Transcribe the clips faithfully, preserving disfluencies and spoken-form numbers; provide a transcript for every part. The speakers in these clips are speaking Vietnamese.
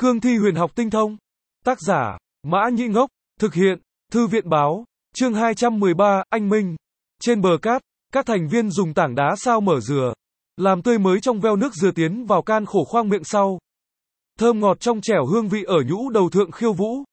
Cương thi huyền học tinh thông. Tác giả, Mã Nhĩ Ngốc. Thực hiện, Thư viện Báo. Chương hai trăm mười ba, Anh Minh. Trên bờ cát, các thành viên dùng tảng đá sao mở dừa, làm tươi mới trong veo nước dừa tiến vào can khổ khoang miệng sau. Thơm ngọt trong trẻo hương vị ở nhũ đầu thượng khiêu vũ.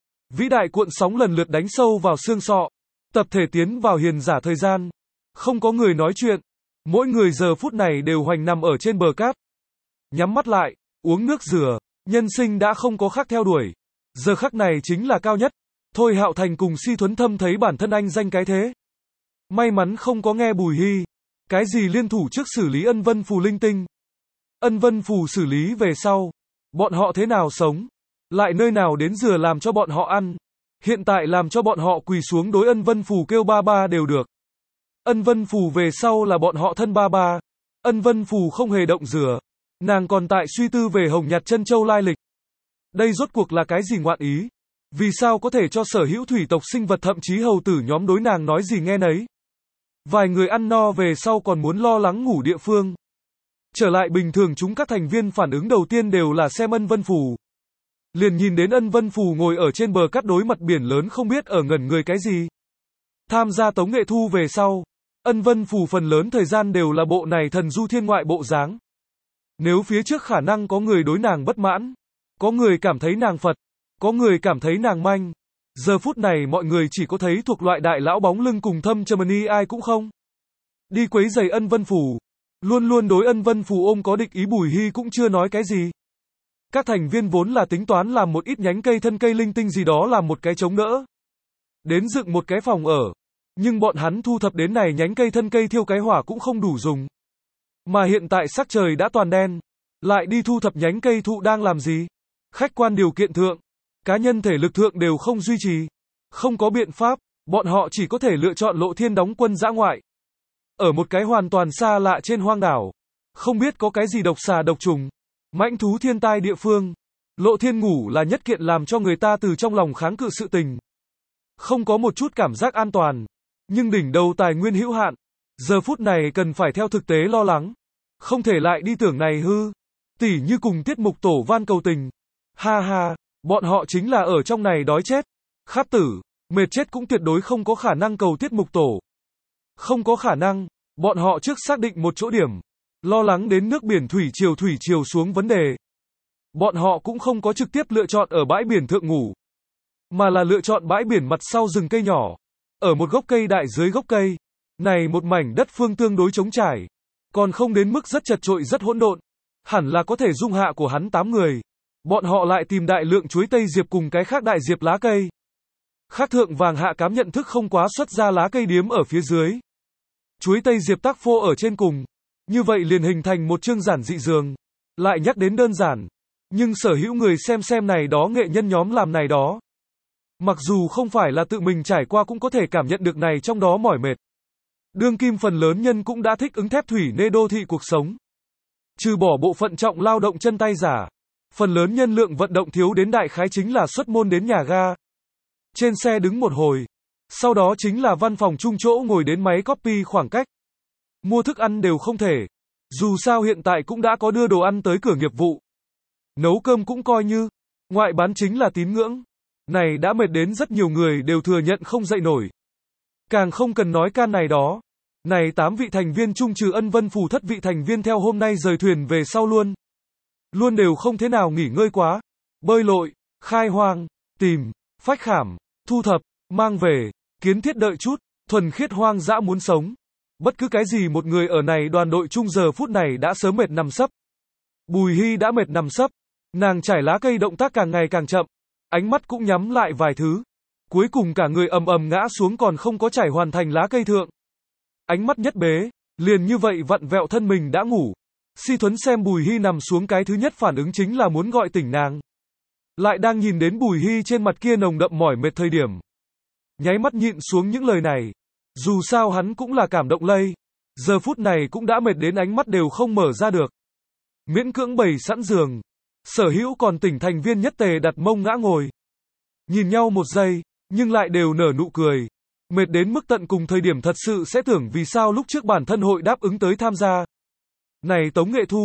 Vĩ đại cuộn sóng lần lượt đánh sâu vào xương sọ. Tập thể tiến vào hiền giả thời gian. Không có người nói chuyện. Mỗi người giờ phút này đều hoành nằm ở trên bờ cát. Nhắm mắt lại, uống nước dừa. Nhân sinh đã không có khác theo đuổi. Giờ khắc này chính là cao nhất. Thôi Hạo Thành cùng Si Thuấn Thâm thấy bản thân anh danh cái thế. May mắn không có nghe Bùi Hy. Cái gì liên thủ trước xử lý ân vân phù linh tinh. Ân vân phù xử lý về sau. Bọn họ thế nào sống. Lại nơi nào đến dừa làm cho bọn họ ăn. Hiện tại làm cho bọn họ quỳ xuống đối ân vân phù kêu ba ba đều được. Ân vân phù về sau là bọn họ thân ba ba. Ân vân phù không hề động dừa. Nàng còn tại suy tư về Hồng Nhạt Chân Châu lai lịch. Đây rốt cuộc là cái gì ngoạn ý? Vì sao có thể cho sở hữu thủy tộc sinh vật thậm chí hầu tử nhóm đối nàng nói gì nghe nấy? Vài người ăn no về sau còn muốn lo lắng ngủ địa phương. Trở lại bình thường chúng các thành viên phản ứng đầu tiên đều là xem ân vân phù. Liền nhìn đến ân vân phù ngồi ở trên bờ cát đối mặt biển lớn không biết ở ngẩn người cái gì. Tham gia tống nghệ thu về sau, ân vân phù phần lớn thời gian đều là bộ này thần du thiên ngoại bộ dáng. Nếu phía trước khả năng có người đối nàng bất mãn, có người cảm thấy nàng Phật, có người cảm thấy nàng manh. Giờ phút này mọi người chỉ có thấy thuộc loại đại lão bóng lưng cùng thâm Germany ai cũng không. Đi quấy giày ân vân phù. Luôn luôn đối ân vân phù ôm có địch ý Bùi Hy cũng chưa nói cái gì. Các thành viên vốn là tính toán làm một ít nhánh cây thân cây linh tinh gì đó làm một cái chống đỡ. Đến dựng một cái phòng ở. Nhưng bọn hắn thu thập đến này nhánh cây thân cây thiêu cái hỏa cũng không đủ dùng. Mà hiện tại sắc trời đã toàn đen. Lại đi thu thập nhánh cây thụ đang làm gì? Khách quan điều kiện thượng. Cá nhân thể lực thượng đều không duy trì. Không có biện pháp. Bọn họ chỉ có thể lựa chọn Lộ Thiên đóng quân dã ngoại. Ở một cái hoàn toàn xa lạ trên hoang đảo. Không biết có cái gì độc xà độc trùng. Mãnh thú thiên tai địa phương. Lộ Thiên ngủ là nhất kiện làm cho người ta từ trong lòng kháng cự sự tình. Không có một chút cảm giác an toàn. Nhưng đỉnh đầu tài nguyên hữu hạn. Giờ phút này cần phải theo thực tế lo lắng. Không thể lại đi tưởng này hư. Tỉ như cùng tiết mục tổ van cầu tình. Ha ha, bọn họ chính là ở trong này đói chết. Khát tử, mệt chết cũng tuyệt đối không có khả năng cầu tiết mục tổ. Không có khả năng, bọn họ trước xác định một chỗ điểm. Lo lắng đến nước biển thủy triều thủy triều xuống vấn đề. Bọn họ cũng không có trực tiếp lựa chọn ở bãi biển thượng ngủ. Mà là lựa chọn bãi biển mặt sau rừng cây nhỏ. Ở một gốc cây đại dưới gốc cây. Này một mảnh đất phương tương đối trống trải. Còn không đến mức rất chật trội rất hỗn độn. Hẳn là có thể dung hạ của hắn tám người. Bọn họ lại tìm đại lượng chuối tây diệp cùng cái khác đại diệp lá cây. Khác thượng vàng hạ cám nhận thức không quá xuất ra lá cây điếm ở phía dưới. Chuối tây diệp tác phô ở trên cùng. Như vậy liền hình thành một chương giản dị giường. Lại nhắc đến đơn giản. Nhưng sở hữu người xem xem này đó nghệ nhân nhóm làm này đó. Mặc dù không phải là tự mình trải qua cũng có thể cảm nhận được này trong đó mỏi mệt. Đương kim phần lớn nhân cũng đã thích ứng thép thủy nê đô thị cuộc sống. Trừ bỏ bộ phận trọng lao động chân tay giả. Phần lớn nhân lượng vận động thiếu đến đại khái chính là xuất môn đến nhà ga. Trên xe đứng một hồi. Sau đó chính là văn phòng chung chỗ ngồi đến máy copy khoảng cách. Mua thức ăn đều không thể. Dù sao hiện tại cũng đã có đưa đồ ăn tới cửa nghiệp vụ. Nấu cơm cũng coi như. Ngoại bán chính là tín ngưỡng. Này đã mệt đến rất nhiều người đều thừa nhận không dậy nổi. Càng không cần nói can này đó. Này tám vị thành viên chung trừ ân vân phù thất vị thành viên theo hôm nay rời thuyền về sau luôn. Luôn đều không thế nào nghỉ ngơi quá. Bơi lội, khai hoang, tìm, phách khảm, thu thập, mang về, kiến thiết đợi chút, thuần khiết hoang dã muốn sống. Bất cứ cái gì một người ở này đoàn đội chung giờ phút này đã sớm mệt nằm sấp. Bùi Hy đã mệt nằm sấp. Nàng trải lá cây động tác càng ngày càng chậm. Ánh mắt cũng nhắm lại vài thứ. Cuối cùng cả người ầm ầm ngã xuống còn không có trải hoàn thành lá cây thượng. Ánh mắt nhất bế, liền như vậy vặn vẹo thân mình đã ngủ. Si Thuấn xem Bùi Hy nằm xuống cái thứ nhất phản ứng chính là muốn gọi tỉnh nàng. Lại đang nhìn đến Bùi Hy trên mặt kia nồng đậm mỏi mệt thời điểm. Nháy mắt nhịn xuống những lời này. Dù sao hắn cũng là cảm động lây. Giờ phút này cũng đã mệt đến ánh mắt đều không mở ra được. Miễn cưỡng bày sẵn giường. Sở hữu còn tỉnh thành viên nhất tề đặt mông ngã ngồi. Nhìn nhau một giây, nhưng lại đều nở nụ cười. Mệt đến mức tận cùng thời điểm thật sự sẽ tưởng vì sao lúc trước bản thân hội đáp ứng tới tham gia. Này tống nghệ thu,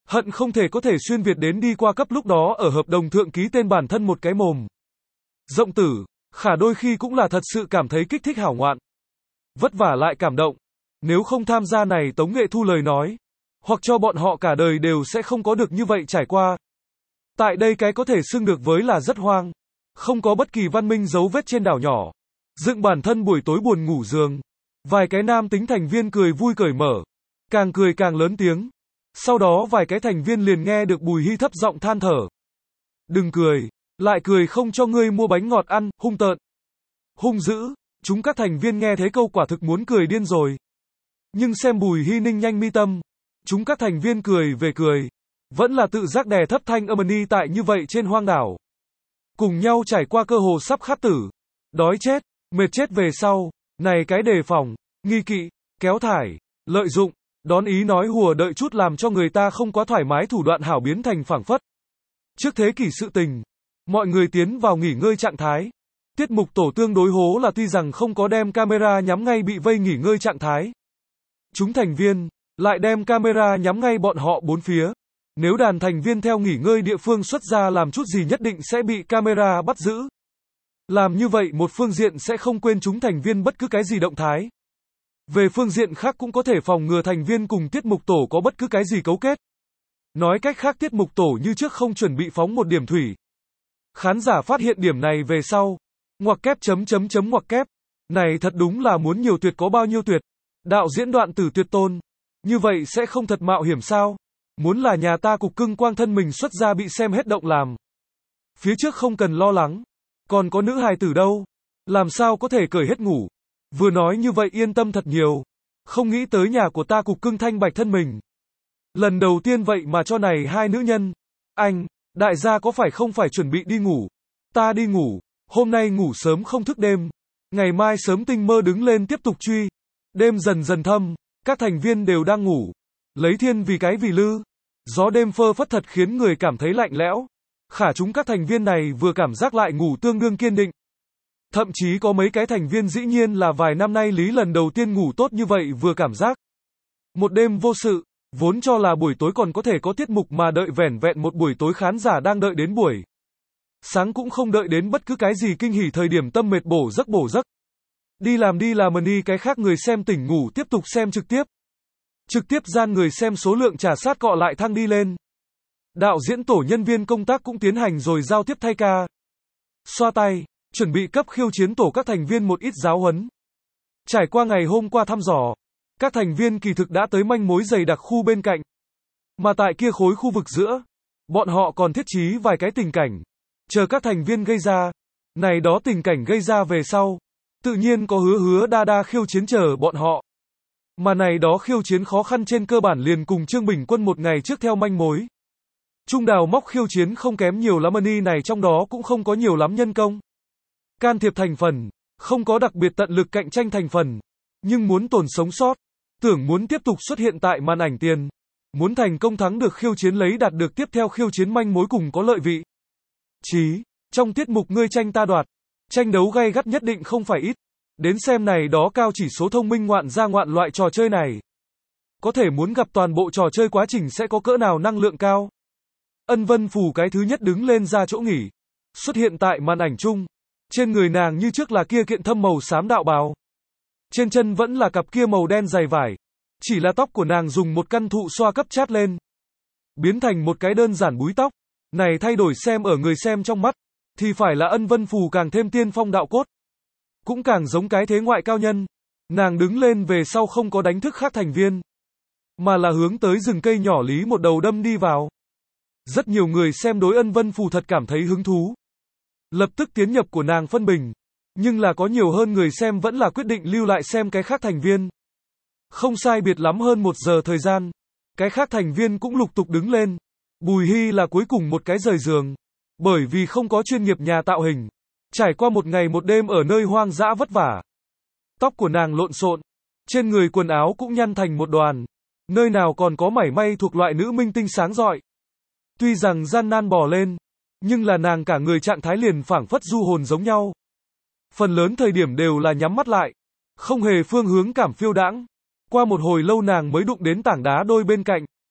Hận không thể có thể xuyên Việt đến đi qua cấp lúc đó ở hợp đồng thượng ký tên bản thân một cái mồm. Rộng tử, khả đôi khi cũng là thật sự cảm thấy kích thích hảo ngoạn. Vất vả lại cảm động. Nếu không tham gia này Tống Nghệ Thu lời nói. Hoặc cho bọn họ cả đời đều sẽ không có được như vậy trải qua. Tại đây cái có thể xưng được với là rất hoang. Không có bất kỳ văn minh dấu vết trên đảo nhỏ. Dựng bản thân buổi tối buồn ngủ giường. Vài cái nam tính thành viên cười vui cởi mở. Càng cười càng lớn tiếng. Sau đó vài cái thành viên liền nghe được Bùi Hy thấp giọng than thở. Đừng cười. Lại cười không cho ngươi mua bánh ngọt ăn, hung tợn. Hung dữ. Chúng các thành viên nghe thấy câu quả thực muốn cười điên rồi. Nhưng xem Bùi Hy ninh nhanh mi tâm. Chúng các thành viên cười về cười. Vẫn là tự giác đè thấp thanh âm ni tại như vậy trên hoang đảo. Cùng nhau trải qua cơ hồ sắp khát tử. Đói chết, mệt chết về sau. Này cái đề phòng, nghi kỵ, kéo thải, lợi dụng, đón ý nói hùa đợi chút làm cho người ta không quá thoải mái thủ đoạn hảo biến thành phảng phất. Trước thế kỷ sự tình, mọi người tiến vào nghỉ ngơi trạng thái. Tiết mục tổ tương đối hố là tuy rằng không có đem camera nhắm ngay bị vây nghỉ ngơi trạng thái. Chúng thành viên, lại đem camera nhắm ngay bọn họ bốn phía. Nếu đàn thành viên theo nghỉ ngơi địa phương xuất ra làm chút gì nhất định sẽ bị camera bắt giữ. Làm như vậy một phương diện sẽ không quên chúng thành viên bất cứ cái gì động thái. Về phương diện khác cũng có thể phòng ngừa thành viên cùng tiết mục tổ có bất cứ cái gì cấu kết. Nói cách khác tiết mục tổ như trước không chuẩn bị phóng một điểm thủy. Khán giả phát hiện điểm này về sau. Ngoặc kép chấm chấm chấm ngoặc kép. Này thật đúng là muốn nhiều tuyệt có bao nhiêu tuyệt. Đạo diễn Đoạn Tử tuyệt tôn. Như vậy sẽ không thật mạo hiểm sao? Muốn là nhà ta cục cưng quang thân mình xuất ra bị xem hết động làm. Phía trước không cần lo lắng. Còn có nữ hài tử đâu? Làm sao có thể cởi hết ngủ? Vừa nói như vậy yên tâm thật nhiều. Không nghĩ tới nhà của ta cục cưng thanh bạch thân mình. Lần đầu tiên vậy mà cho này hai nữ nhân. Anh, đại gia có phải không phải chuẩn bị đi ngủ? Ta đi ngủ. Hôm nay ngủ sớm không thức đêm. Ngày mai sớm tinh mơ đứng lên tiếp tục truy. Đêm dần dần thâm. Các thành viên đều đang ngủ. Lấy thiên vì cái vì lư. Gió đêm phơ phất thật khiến người cảm thấy lạnh lẽo. Khả chúng các thành viên này vừa cảm giác lại ngủ tương đương kiên định. Thậm chí có mấy cái thành viên dĩ nhiên là vài năm nay lý lần đầu tiên ngủ tốt như vậy vừa cảm giác. Một đêm vô sự, vốn cho là buổi tối còn có thể có tiết mục mà đợi vẻn vẹn một buổi tối khán giả đang đợi đến buổi. Sáng cũng không đợi đến bất cứ cái gì kinh hỉ thời điểm tâm mệt bổ giấc bổ giấc. Đi làm đi làm mà đi cái khác người xem tỉnh ngủ tiếp tục xem trực tiếp. Trực tiếp gian người xem số lượng trả sát cọ lại thăng đi lên. Đạo diễn tổ nhân viên công tác cũng tiến hành rồi giao tiếp thay ca. Xoa tay, chuẩn bị cấp khiêu chiến tổ các thành viên một ít giáo huấn. Trải qua ngày hôm qua thăm dò, các thành viên kỳ thực đã tới manh mối dày đặc khu bên cạnh. Mà tại kia khối khu vực giữa, bọn họ còn thiết trí vài cái tình cảnh. Chờ các thành viên gây ra. Này đó tình cảnh gây ra về sau. Tự nhiên có hứa hứa đa đa khiêu chiến chờ bọn họ. Mà này đó khiêu chiến khó khăn trên cơ bản liền cùng Trương Bình Quân một ngày trước theo manh mối. Trung đào móc khiêu chiến không kém nhiều lắm money này trong đó cũng không có nhiều lắm nhân công. Can thiệp thành phần, không có đặc biệt tận lực cạnh tranh thành phần. Nhưng muốn tồn sống sót, tưởng muốn tiếp tục xuất hiện tại màn ảnh tiền. Muốn thành công thắng được khiêu chiến lấy đạt được tiếp theo khiêu chiến manh mối cùng có lợi vị. Chí, trong tiết mục ngươi tranh ta đoạt, tranh đấu gay gắt nhất định không phải ít. Đến xem này đó cao chỉ số thông minh ngoạn ra ngoạn loại trò chơi này. Có thể muốn gặp toàn bộ trò chơi quá trình sẽ có cỡ nào năng lượng cao. Ân Vân Phù cái thứ nhất đứng lên ra chỗ nghỉ. Xuất hiện tại màn ảnh chung. Trên người nàng như trước là kia kiện thâm màu xám đạo bào. Trên chân vẫn là cặp kia màu đen dày vải. Chỉ là tóc của nàng dùng một căn thụ xoa cấp chát lên. Biến thành một cái đơn giản búi tóc. Này thay đổi xem ở người xem trong mắt. Thì phải là Ân Vân Phù càng thêm tiên phong đạo cốt. Cũng càng giống cái thế ngoại cao nhân. Nàng đứng lên về sau không có đánh thức khác thành viên. Mà là hướng tới rừng cây nhỏ lý một đầu đâm đi vào. Rất nhiều người xem đối Ân Vân Phù thật cảm thấy hứng thú. Lập tức tiến nhập của nàng phân bình. Nhưng là có nhiều hơn người xem vẫn là quyết định lưu lại xem cái khác thành viên. Không sai biệt lắm hơn một giờ thời gian. Cái khác thành viên cũng lục tục đứng lên. Bùi Hy là cuối cùng một cái rời giường. Bởi vì không có chuyên nghiệp nhà tạo hình. Trải qua một ngày một đêm ở nơi hoang dã vất vả. Tóc của nàng lộn xộn. Trên người quần áo cũng nhăn thành một đoàn. Nơi nào còn có mảy may thuộc loại nữ minh tinh sáng rọi. Tuy rằng gian nan bò lên. Nhưng là nàng cả người trạng thái liền phảng phất du hồn giống nhau. Phần lớn thời điểm đều là nhắm mắt lại. Không hề phương hướng cảm phiêu đãng. Qua một hồi lâu nàng mới đụng đến tảng đá đôi bên cạnh.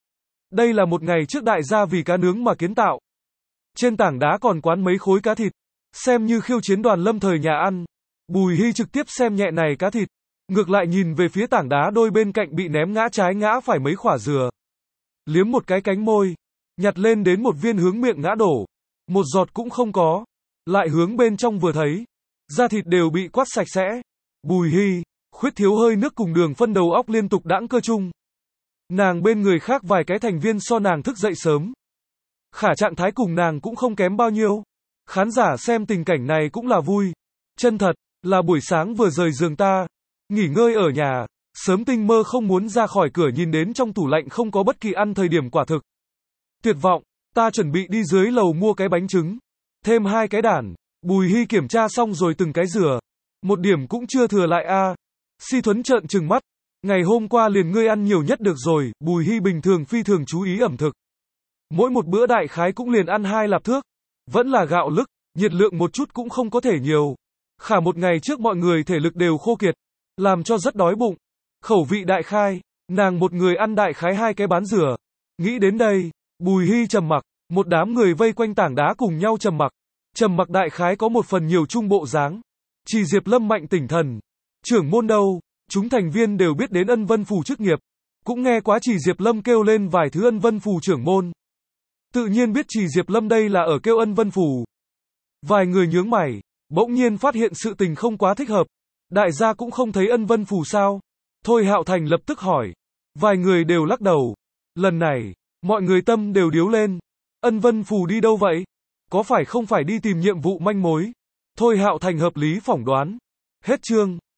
Đây là một ngày trước đại gia vì cá nướng mà kiến tạo. Trên tảng đá còn quán mấy khối cá thịt, xem như khiêu chiến đoàn lâm thời nhà ăn. Bùi Hy trực tiếp xem nhẹ này cá thịt, ngược lại nhìn về phía tảng đá đôi bên cạnh bị ném ngã trái ngã phải mấy khỏa dừa. Liếm một cái cánh môi, nhặt lên đến một viên hướng miệng ngã đổ, một giọt cũng không có, lại hướng bên trong vừa thấy, da thịt đều bị quát sạch sẽ. Bùi Hy, khuyết thiếu hơi nước cùng đường phân đầu óc liên tục đãng cơ chung. Nàng bên người khác vài cái thành viên so nàng thức dậy sớm. Khả trạng thái cùng nàng cũng không kém bao nhiêu. Khán giả xem tình cảnh này cũng là vui. Chân thật, là buổi sáng vừa rời giường ta, nghỉ ngơi ở nhà, sớm tinh mơ không muốn ra khỏi cửa nhìn đến trong tủ lạnh không có bất kỳ ăn thời điểm quả thực. Tuyệt vọng, ta chuẩn bị đi dưới lầu mua cái bánh trứng, thêm hai cái đản. Bùi Hy kiểm tra xong rồi từng cái dừa. Một điểm cũng chưa thừa lại a. À. Si Thuấn trợn trừng mắt. Ngày hôm qua liền ngươi ăn nhiều nhất được rồi. Bùi Hy bình thường phi thường chú ý ẩm thực. Mỗi một bữa đại khái cũng liền ăn hai lạp thước. Vẫn là gạo lứt, nhiệt lượng một chút cũng không có thể nhiều. Khả một ngày trước mọi người thể lực đều khô kiệt, làm cho rất đói bụng. Khẩu vị đại khai, nàng một người ăn đại khái hai cái bán dừa. Nghĩ đến đây, Bùi Hy trầm mặc, một đám người vây quanh tảng đá cùng nhau trầm mặc. Trầm mặc đại khái có một phần nhiều trung bộ dáng. Chỉ Diệp Lâm mạnh tỉnh thần. Trưởng môn đâu, chúng thành viên đều biết đến ân vân phù chức nghiệp. Cũng nghe quá Chỉ Diệp Lâm kêu lên vài thứ ân vân phù trưởng môn. Tự nhiên biết Chỉ Diệp Lâm đây là ở kêu ân vân phù. Vài người nhướng mày, bỗng nhiên phát hiện sự tình không quá thích hợp. Đại gia cũng không thấy ân vân phù sao? Thôi Hạo Thành lập tức hỏi. Vài người đều lắc đầu. Lần này, mọi người tâm đều điếu lên. Ân vân phù đi đâu vậy? Có phải không phải đi tìm nhiệm vụ manh mối? Thôi Hạo Thành hợp lý phỏng đoán. Hết chương.